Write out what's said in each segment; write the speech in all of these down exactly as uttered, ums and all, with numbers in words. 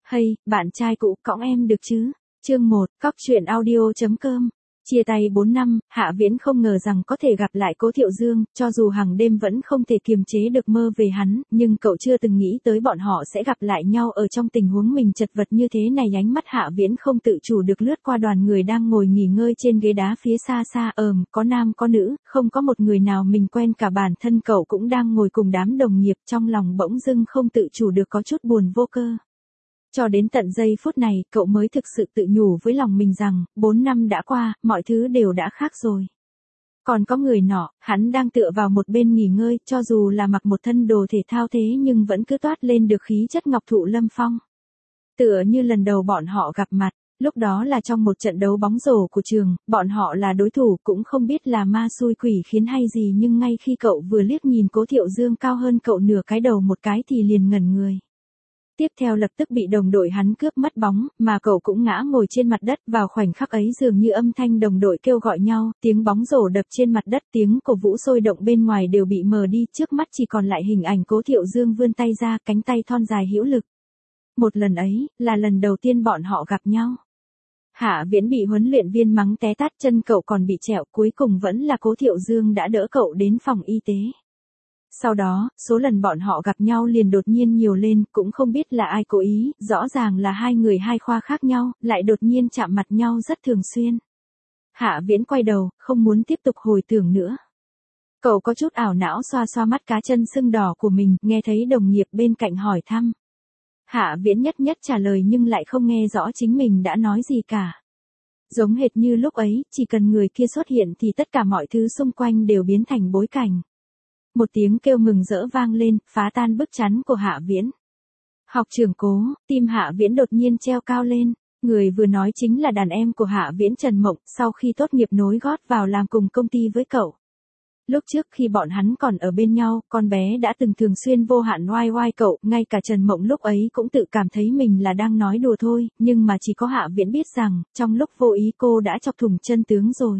Hay, bạn trai cũ, cõng em được chứ? Chương một, cóc truyện audio chấm com. Chia tay bốn năm, Hạ Viễn không ngờ rằng có thể gặp lại Cố Thiệu Dương, cho dù hàng đêm vẫn không thể kiềm chế được mơ về hắn, nhưng cậu chưa từng nghĩ tới bọn họ sẽ gặp lại nhau ở trong tình huống mình chật vật như thế này. Ánh mắt Hạ Viễn không tự chủ được lướt qua đoàn người đang ngồi nghỉ ngơi trên ghế đá phía xa xa, ờm, có nam có nữ, không có một người nào mình quen cả. Bản thân cậu cũng đang ngồi cùng đám đồng nghiệp, trong lòng bỗng dưng không tự chủ được có chút buồn vô cơ. Cho đến tận giây phút này, cậu mới thực sự tự nhủ với lòng mình rằng, bốn năm đã qua, mọi thứ đều đã khác rồi. Còn có người nọ, hắn đang tựa vào một bên nghỉ ngơi, cho dù là mặc một thân đồ thể thao thế nhưng vẫn cứ toát lên được khí chất ngọc thụ lâm phong. Tựa như lần đầu bọn họ gặp mặt, lúc đó là trong một trận đấu bóng rổ của trường, bọn họ là đối thủ, cũng không biết là ma xui quỷ khiến hay gì, nhưng ngay khi cậu vừa liếc nhìn Cố Thiệu Dương cao hơn cậu nửa cái đầu một cái thì liền ngẩn người. Tiếp theo lập tức bị đồng đội hắn cướp mất bóng, mà cậu cũng ngã ngồi trên mặt đất. Vào khoảnh khắc ấy dường như âm thanh đồng đội kêu gọi nhau, tiếng bóng rổ đập trên mặt đất, tiếng cổ vũ sôi động bên ngoài đều bị mờ đi, trước mắt chỉ còn lại hình ảnh Cố Thiệu Dương vươn tay ra, cánh tay thon dài hữu lực. Một lần ấy, là lần đầu tiên bọn họ gặp nhau. Hạ Viễn bị huấn luyện viên mắng té tát, chân cậu còn bị trẹo, cuối cùng vẫn là Cố Thiệu Dương đã đỡ cậu đến phòng y tế. Sau đó, số lần bọn họ gặp nhau liền đột nhiên nhiều lên, cũng không biết là ai cố ý, rõ ràng là hai người hai khoa khác nhau, lại đột nhiên chạm mặt nhau rất thường xuyên. Hạ Viễn quay đầu, không muốn tiếp tục hồi tưởng nữa. Cậu có chút ảo não xoa xoa mắt cá chân sưng đỏ của mình, nghe thấy đồng nghiệp bên cạnh hỏi thăm. Hạ Viễn nhất nhất trả lời nhưng lại không nghe rõ chính mình đã nói gì cả. Giống hệt như lúc ấy, chỉ cần người kia xuất hiện thì tất cả mọi thứ xung quanh đều biến thành bối cảnh. Một tiếng kêu mừng rỡ vang lên, phá tan bức chắn của Hạ Viễn. Học trưởng Cố, tim Hạ Viễn đột nhiên treo cao lên. Người vừa nói chính là đàn em của Hạ Viễn, Trần Mộng, sau khi tốt nghiệp nối gót vào làm cùng công ty với cậu. Lúc trước khi bọn hắn còn ở bên nhau, con bé đã từng thường xuyên vô hạn oai oai cậu, ngay cả Trần Mộng lúc ấy cũng tự cảm thấy mình là đang nói đùa thôi, nhưng mà chỉ có Hạ Viễn biết rằng, trong lúc vô ý cô đã chọc thủng chân tướng rồi.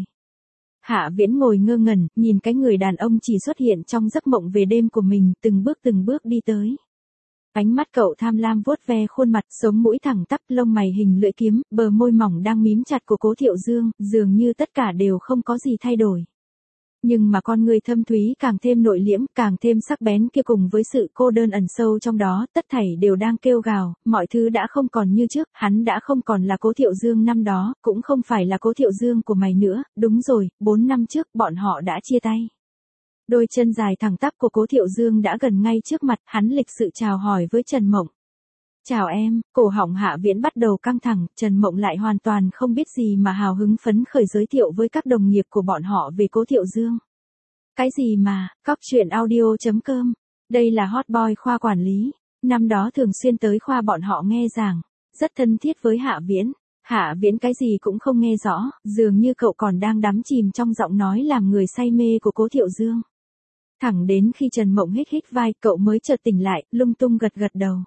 Hạ Viễn ngồi ngơ ngẩn, nhìn cái người đàn ông chỉ xuất hiện trong giấc mộng về đêm của mình, từng bước từng bước đi tới. Ánh mắt cậu tham lam vuốt ve khuôn mặt, sống mũi thẳng tắp, lông mày hình lưỡi kiếm, bờ môi mỏng đang mím chặt của Cố Thiệu Dương, dường như tất cả đều không có gì thay đổi. Nhưng mà con người thâm thúy càng thêm nội liễm, càng thêm sắc bén kia cùng với sự cô đơn ẩn sâu trong đó, tất thảy đều đang kêu gào, mọi thứ đã không còn như trước, hắn đã không còn là Cố Thiệu Dương năm đó, cũng không phải là Cố Thiệu Dương của mày nữa, đúng rồi, bốn năm trước bọn họ đã chia tay. Đôi chân dài thẳng tắp của Cố Thiệu Dương đã gần ngay trước mặt, hắn lịch sự chào hỏi với Trần Mộng. Chào em, cổ họng Hạ Viễn bắt đầu căng thẳng, Trần Mộng lại hoàn toàn không biết gì mà hào hứng phấn khởi giới thiệu với các đồng nghiệp của bọn họ về Cố Thiệu Dương. Cái gì mà, cóc truyện audio chấm com, đây là hot boy khoa quản lý, năm đó thường xuyên tới khoa bọn họ nghe giảng, rất thân thiết với Hạ Viễn. Hạ Viễn cái gì cũng không nghe rõ, dường như cậu còn đang đắm chìm trong giọng nói làm người say mê của Cố Thiệu Dương. Thẳng đến khi Trần Mộng hít hít vai, cậu mới chợt tỉnh lại, lung tung gật gật đầu.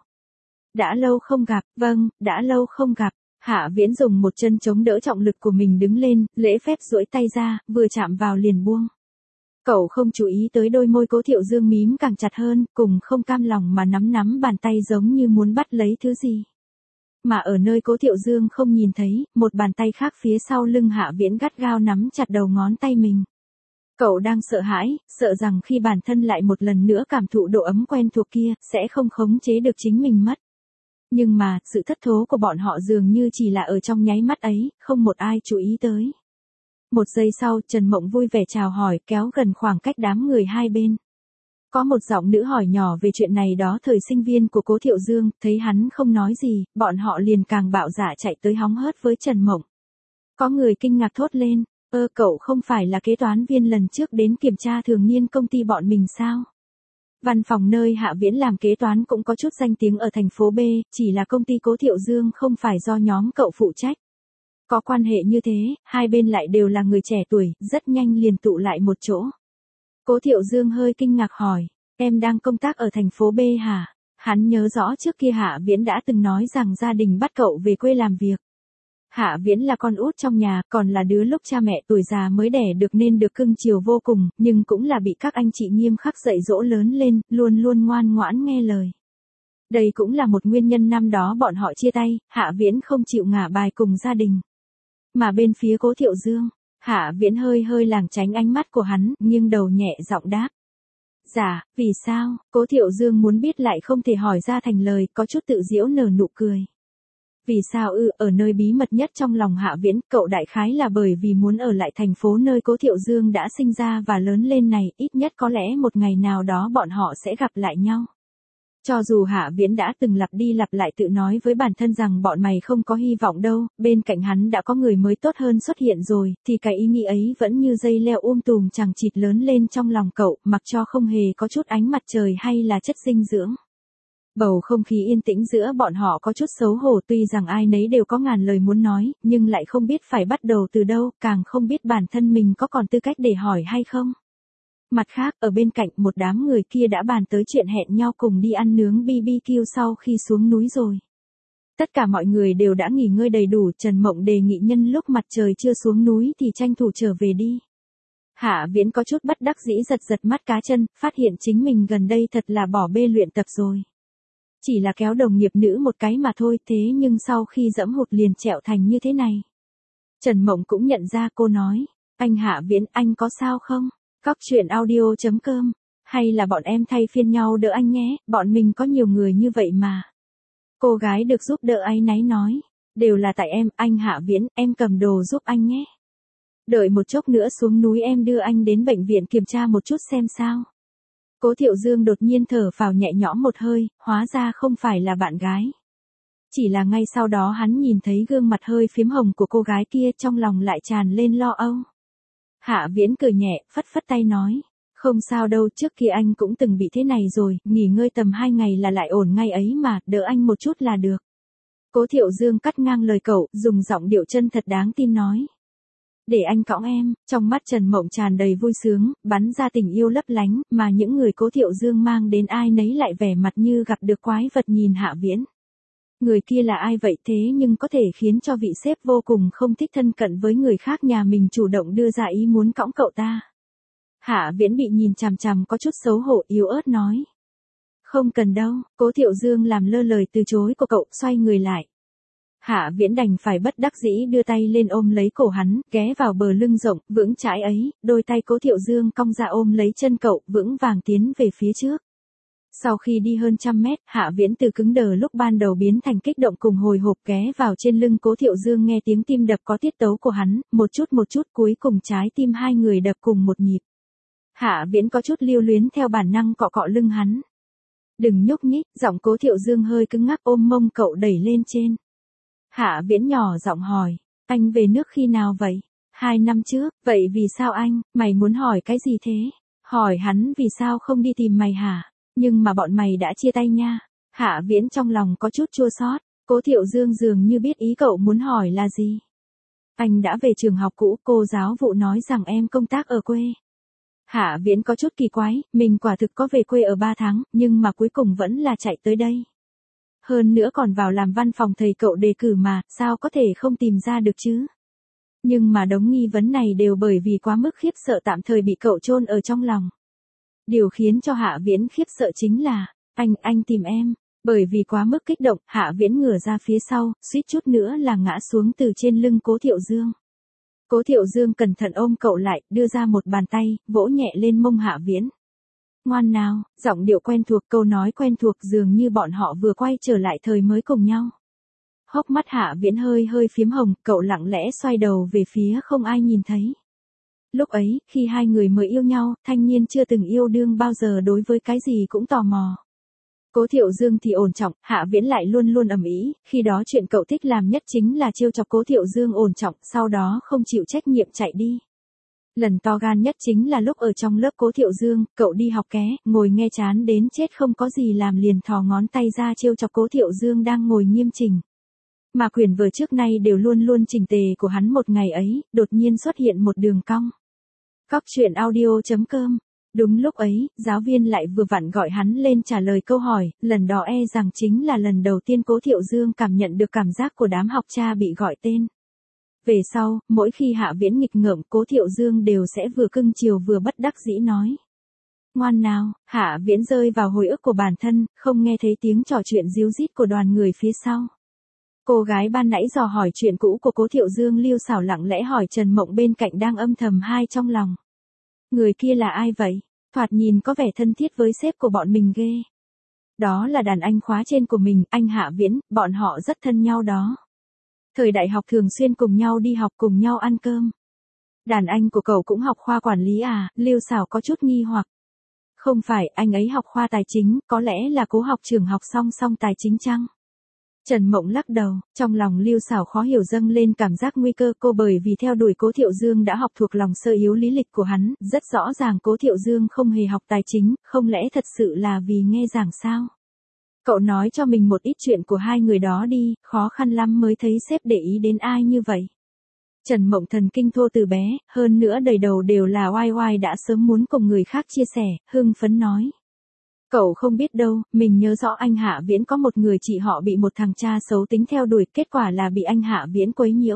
Đã lâu không gặp, vâng, đã lâu không gặp. Hạ Viễn dùng một chân chống đỡ trọng lực của mình đứng lên, lễ phép duỗi tay ra, vừa chạm vào liền buông. Cậu không chú ý tới đôi môi Cố Thiệu Dương mím càng chặt hơn, cùng không cam lòng mà nắm nắm bàn tay giống như muốn bắt lấy thứ gì. Mà ở nơi Cố Thiệu Dương không nhìn thấy, một bàn tay khác phía sau lưng Hạ Viễn gắt gao nắm chặt đầu ngón tay mình. Cậu đang sợ hãi, sợ rằng khi bản thân lại một lần nữa cảm thụ độ ấm quen thuộc kia, sẽ không khống chế được chính mình mất. Nhưng mà, sự thất thố của bọn họ dường như chỉ là ở trong nháy mắt ấy, không một ai chú ý tới. Một giây sau, Trần Mộng vui vẻ chào hỏi, kéo gần khoảng cách đám người hai bên. Có một giọng nữ hỏi nhỏ về chuyện này đó, thời sinh viên của Cố Thiệu Dương, thấy hắn không nói gì, bọn họ liền càng bạo dạn chạy tới hóng hớt với Trần Mộng. Có người kinh ngạc thốt lên, ơ cậu không phải là kế toán viên lần trước đến kiểm tra thường niên công ty bọn mình sao? Văn phòng nơi Hạ Viễn làm kế toán cũng có chút danh tiếng ở thành phố B, chỉ là công ty Cố Thiệu Dương không phải do nhóm cậu phụ trách. Có quan hệ như thế, hai bên lại đều là người trẻ tuổi, rất nhanh liền tụ lại một chỗ. Cố Thiệu Dương hơi kinh ngạc hỏi, em đang công tác ở thành phố B hả? Hắn nhớ rõ trước kia Hạ Viễn đã từng nói rằng gia đình bắt cậu về quê làm việc. Hạ Viễn là con út trong nhà, còn là đứa lúc cha mẹ tuổi già mới đẻ được nên được cưng chiều vô cùng, nhưng cũng là bị các anh chị nghiêm khắc dạy dỗ lớn lên, luôn luôn ngoan ngoãn nghe lời. Đây cũng là một nguyên nhân năm đó bọn họ chia tay, Hạ Viễn không chịu ngả bài cùng gia đình. Mà bên phía Cố Thiệu Dương, Hạ Viễn hơi hơi lảng tránh ánh mắt của hắn, nhưng đầu nhẹ giọng đáp. Dạ, vì sao? Cố Thiệu Dương muốn biết lại không thể hỏi ra thành lời, có chút tự giễu nở nụ cười. Vì sao ư, ở nơi bí mật nhất trong lòng Hạ Viễn, cậu đại khái là bởi vì muốn ở lại thành phố nơi Cố Thiệu Dương đã sinh ra và lớn lên này, ít nhất có lẽ một ngày nào đó bọn họ sẽ gặp lại nhau. Cho dù Hạ Viễn đã từng lặp đi lặp lại tự nói với bản thân rằng bọn mày không có hy vọng đâu, bên cạnh hắn đã có người mới tốt hơn xuất hiện rồi, thì cái ý nghĩ ấy vẫn như dây leo um tùm chằng chịt lớn lên trong lòng cậu, mặc cho không hề có chút ánh mặt trời hay là chất dinh dưỡng. Bầu không khí yên tĩnh giữa bọn họ có chút xấu hổ, tuy rằng ai nấy đều có ngàn lời muốn nói, nhưng lại không biết phải bắt đầu từ đâu, càng không biết bản thân mình có còn tư cách để hỏi hay không. Mặt khác, ở bên cạnh một đám người kia đã bàn tới chuyện hẹn nhau cùng đi ăn nướng bê bê kiu sau khi xuống núi rồi. Tất cả mọi người đều đã nghỉ ngơi đầy đủ, Trần Mộng đề nghị nhân lúc mặt trời chưa xuống núi thì tranh thủ trở về đi. Hạ Viễn có chút bất đắc dĩ giật giật mắt cá chân, phát hiện chính mình gần đây thật là bỏ bê luyện tập rồi. Chỉ là kéo đồng nghiệp nữ một cái mà thôi, thế nhưng sau khi dẫm hụt liền trẹo thành như thế này. Trần Mộng cũng nhận ra, cô nói, anh Hạ Viễn, anh có sao không? Cóc truyện audio chấm com, hay là bọn em thay phiên nhau đỡ anh nhé, bọn mình có nhiều người như vậy mà. Cô gái được giúp đỡ áy náy nói, đều là tại em, anh Hạ Viễn, em cầm đồ giúp anh nhé. Đợi một chốc nữa xuống núi em đưa anh đến bệnh viện kiểm tra một chút xem sao. Cố Thiệu Dương đột nhiên thở phào nhẹ nhõm một hơi, hóa ra không phải là bạn gái. Chỉ là ngay sau đó hắn nhìn thấy gương mặt hơi phím hồng của cô gái kia, trong lòng lại tràn lên lo âu. Hạ Viễn cười nhẹ, phất phất tay nói, không sao đâu, trước kia anh cũng từng bị thế này rồi, nghỉ ngơi tầm hai ngày là lại ổn ngay ấy mà, đỡ anh một chút là được. Cố Thiệu Dương cắt ngang lời cậu, dùng giọng điệu chân thật đáng tin nói. Để anh cõng em, trong mắt Trần Mộng tràn đầy vui sướng, bắn ra tình yêu lấp lánh, mà những người Cố Thiệu Dương mang đến ai nấy lại vẻ mặt như gặp được quái vật nhìn Hạ Viễn. Người kia là ai vậy thế nhưng có thể khiến cho vị sếp vô cùng không thích thân cận với người khác nhà mình chủ động đưa ra ý muốn cõng cậu ta. Hạ Viễn bị nhìn chằm chằm có chút xấu hổ, yếu ớt nói. Không cần đâu, Cố Thiệu Dương làm lơ lời từ chối của cậu, xoay người lại. Hạ Viễn đành phải bất đắc dĩ đưa tay lên ôm lấy cổ hắn, ghé vào bờ lưng rộng, vững chãi ấy, đôi tay Cố Thiệu Dương cong ra ôm lấy chân cậu, vững vàng tiến về phía trước. Sau khi đi hơn trăm mét, Hạ Viễn từ cứng đờ lúc ban đầu biến thành kích động cùng hồi hộp, ghé vào trên lưng Cố Thiệu Dương, nghe tiếng tim đập có tiết tấu của hắn, một chút một chút, cuối cùng trái tim hai người đập cùng một nhịp. Hạ Viễn có chút lưu luyến theo bản năng cọ cọ lưng hắn. Đừng nhúc nhích, giọng Cố Thiệu Dương hơi cứng ngắc, ôm mông cậu đẩy lên trên. Hạ Viễn nhỏ giọng hỏi, anh về nước khi nào vậy? Hai năm trước, vậy vì sao anh, mày muốn hỏi cái gì thế? Hỏi hắn vì sao không đi tìm mày hả? Nhưng mà bọn mày đã chia tay nha. Hạ Viễn trong lòng có chút chua xót. Cố Thiệu Dương dường như biết ý cậu muốn hỏi là gì. Anh đã về trường học cũ, cô giáo vụ nói rằng em công tác ở quê. Hạ Viễn có chút kỳ quái, mình quả thực có về quê ở ba tháng, nhưng mà cuối cùng vẫn là chạy tới đây. Hơn nữa còn vào làm văn phòng thầy cậu đề cử mà, sao có thể không tìm ra được chứ? Nhưng mà đống nghi vấn này đều bởi vì quá mức khiếp sợ tạm thời bị cậu chôn ở trong lòng. Điều khiến cho Hạ Viễn khiếp sợ chính là, anh, anh tìm em. Bởi vì quá mức kích động, Hạ Viễn ngửa ra phía sau, suýt chút nữa là ngã xuống từ trên lưng Cố Thiệu Dương. Cố Thiệu Dương cẩn thận ôm cậu lại, đưa ra một bàn tay, vỗ nhẹ lên mông Hạ Viễn. Ngoan nào, giọng điệu quen thuộc, câu nói quen thuộc, dường như bọn họ vừa quay trở lại thời mới cùng nhau. Hốc mắt Hạ Viễn hơi hơi phím hồng, cậu lặng lẽ xoay đầu về phía không ai nhìn thấy. Lúc ấy, khi hai người mới yêu nhau, thanh niên chưa từng yêu đương bao giờ đối với cái gì cũng tò mò. Cố Thiệu Dương thì ổn trọng, Hạ Viễn lại luôn luôn ầm ĩ, khi đó chuyện cậu thích làm nhất chính là trêu chọc Cố Thiệu Dương ổn trọng, sau đó không chịu trách nhiệm chạy đi. Lần to gan nhất chính là lúc ở trong lớp Cố Thiệu Dương, cậu đi học ké, ngồi nghe chán đến chết không có gì làm liền thò ngón tay ra trêu chọc Cố Thiệu Dương đang ngồi nghiêm chỉnh. Mà quyển vở trước nay đều luôn luôn chỉnh tề của hắn một ngày ấy, đột nhiên xuất hiện một đường cong. Cóc truyện audio chấm com. Đúng lúc ấy, giáo viên lại vừa vặn gọi hắn lên trả lời câu hỏi, lần đó e rằng chính là lần đầu tiên Cố Thiệu Dương cảm nhận được cảm giác của đám học trò bị gọi tên. Về sau, mỗi khi Hạ Viễn nghịch ngợm, Cố Thiệu Dương đều sẽ vừa cưng chiều vừa bất đắc dĩ nói. Ngoan nào, Hạ Viễn rơi vào hồi ức của bản thân, không nghe thấy tiếng trò chuyện ríu rít của đoàn người phía sau. Cô gái ban nãy dò hỏi chuyện cũ của Cố Thiệu Dương Lưu Sảo lặng lẽ hỏi Trần Mộng bên cạnh đang âm thầm hai trong lòng. Người kia là ai vậy? Thoạt nhìn có vẻ thân thiết với sếp của bọn mình ghê. Đó là đàn anh khóa trên của mình, anh Hạ Viễn, bọn họ rất thân nhau đó. Thời đại học thường xuyên cùng nhau đi học cùng nhau ăn cơm. Đàn anh của cậu cũng học khoa quản lý à? Lưu Sảo có chút nghi hoặc. Không phải, anh ấy học khoa tài chính, có lẽ là Cố học trưởng học song song tài chính chăng? Trần Mộng lắc đầu, trong lòng Lưu Sảo khó hiểu dâng lên cảm giác nguy cơ cô bởi vì theo đuổi Cố Thiệu Dương đã học thuộc lòng sơ yếu lý lịch của hắn, rất rõ ràng Cố Thiệu Dương không hề học tài chính, không lẽ thật sự là vì nghe giảng sao? Cậu nói cho mình một ít chuyện của hai người đó đi, khó khăn lắm mới thấy sếp để ý đến ai như vậy. Trần Mộng thần kinh thô từ bé, hơn nữa đầy đầu đều là oai oai đã sớm muốn cùng người khác chia sẻ, hưng phấn nói. Cậu không biết đâu, mình nhớ rõ anh Hạ Viễn có một người chị họ bị một thằng cha xấu tính theo đuổi, kết quả là bị anh Hạ Viễn quấy nhiễu.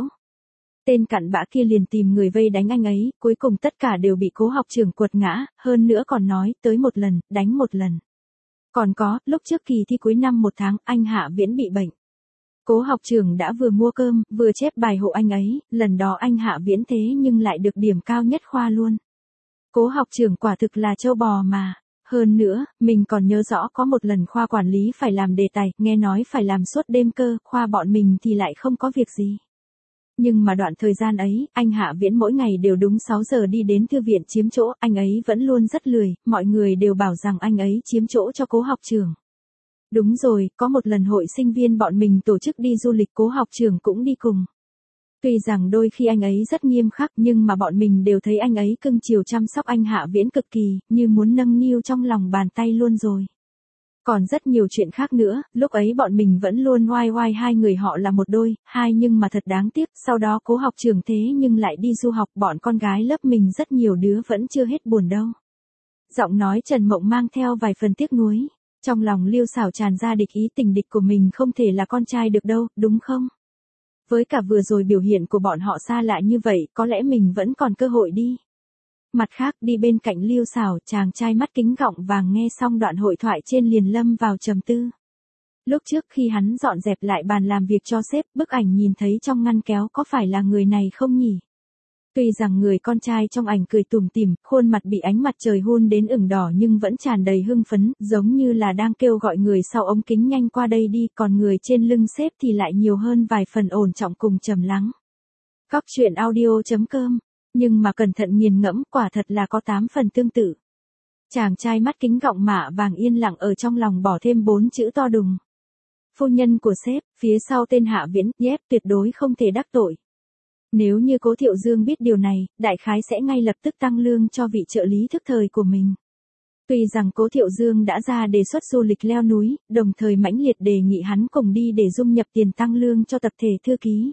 Tên cặn bã kia liền tìm người vây đánh anh ấy, cuối cùng tất cả đều bị Cố học trưởng quật ngã, hơn nữa còn nói, tới một lần, đánh một lần. Còn có, lúc trước kỳ thi cuối năm một tháng, anh Hạ Viễn bị bệnh. Cố học trưởng đã vừa mua cơm, vừa chép bài hộ anh ấy, lần đó anh Hạ Viễn thế nhưng lại được điểm cao nhất khoa luôn. Cố học trưởng quả thực là trâu bò mà. Hơn nữa, mình còn nhớ rõ có một lần khoa quản lý phải làm đề tài, nghe nói phải làm suốt đêm cơ, khoa bọn mình thì lại không có việc gì. Nhưng mà đoạn thời gian ấy, anh Hạ Viễn mỗi ngày đều đúng sáu giờ đi đến thư viện chiếm chỗ, anh ấy vẫn luôn rất lười, mọi người đều bảo rằng anh ấy chiếm chỗ cho Cố học trưởng. Đúng rồi, có một lần hội sinh viên bọn mình tổ chức đi du lịch, Cố học trưởng cũng đi cùng. Tuy rằng đôi khi anh ấy rất nghiêm khắc nhưng mà bọn mình đều thấy anh ấy cưng chiều chăm sóc anh Hạ Viễn cực kỳ, như muốn nâng niu trong lòng bàn tay luôn rồi. Còn rất nhiều chuyện khác nữa, lúc ấy bọn mình vẫn luôn oai oai hai người họ là một đôi, hai nhưng mà thật đáng tiếc, sau đó Cố học trưởng thế nhưng lại đi du học, bọn con gái lớp mình rất nhiều đứa vẫn chưa hết buồn đâu. Giọng nói Trần Mộng mang theo vài phần tiếc nuối, trong lòng Lưu Sảo tràn ra địch ý, tình địch của mình không thể là con trai được đâu, đúng không? Với cả vừa rồi biểu hiện của bọn họ xa lạ như vậy, có lẽ mình vẫn còn cơ hội đi. Mặt khác, đi bên cạnh Lưu Sảo, chàng trai mắt kính gọng vàng nghe xong đoạn hội thoại trên liền lâm vào trầm tư. Lúc trước khi hắn dọn dẹp lại bàn làm việc cho sếp, bức ảnh nhìn thấy trong ngăn kéo có phải là người này không nhỉ? Tuy rằng người con trai trong ảnh cười tủm tỉm, khuôn mặt bị ánh mặt trời hun đến ửng đỏ nhưng vẫn tràn đầy hưng phấn, giống như là đang kêu gọi người sau ống kính nhanh qua đây đi, còn người trên lưng sếp thì lại nhiều hơn vài phần ổn trọng cùng trầm lắng. Góc truyện audio chấm com, nhưng mà cẩn thận nghiền ngẫm, quả thật là có tám phần tương tự. Chàng trai mắt kính gọng mạ vàng yên lặng ở trong lòng bỏ thêm bốn chữ to đùng. Phu nhân của sếp, phía sau tên Hạ Viễn, yep, tuyệt đối không thể đắc tội. Nếu như Cố Thiệu Dương biết điều này, đại khái sẽ ngay lập tức tăng lương cho vị trợ lý thức thời của mình. Tuy rằng Cố Thiệu Dương đã ra đề xuất du lịch leo núi, đồng thời mãnh liệt đề nghị hắn cùng đi để dung nhập tiền tăng lương cho tập thể thư ký.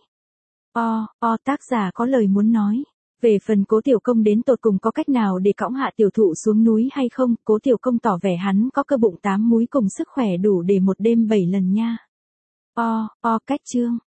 O, o tác giả có lời muốn nói. Về phần Cố Tiểu Công đến tột cùng có cách nào để cõng Hạ tiểu thụ xuống núi hay không, Cố Tiểu Công tỏ vẻ hắn có cơ bụng tám múi cùng sức khỏe đủ để một đêm bảy lần nha. O, o cách chương.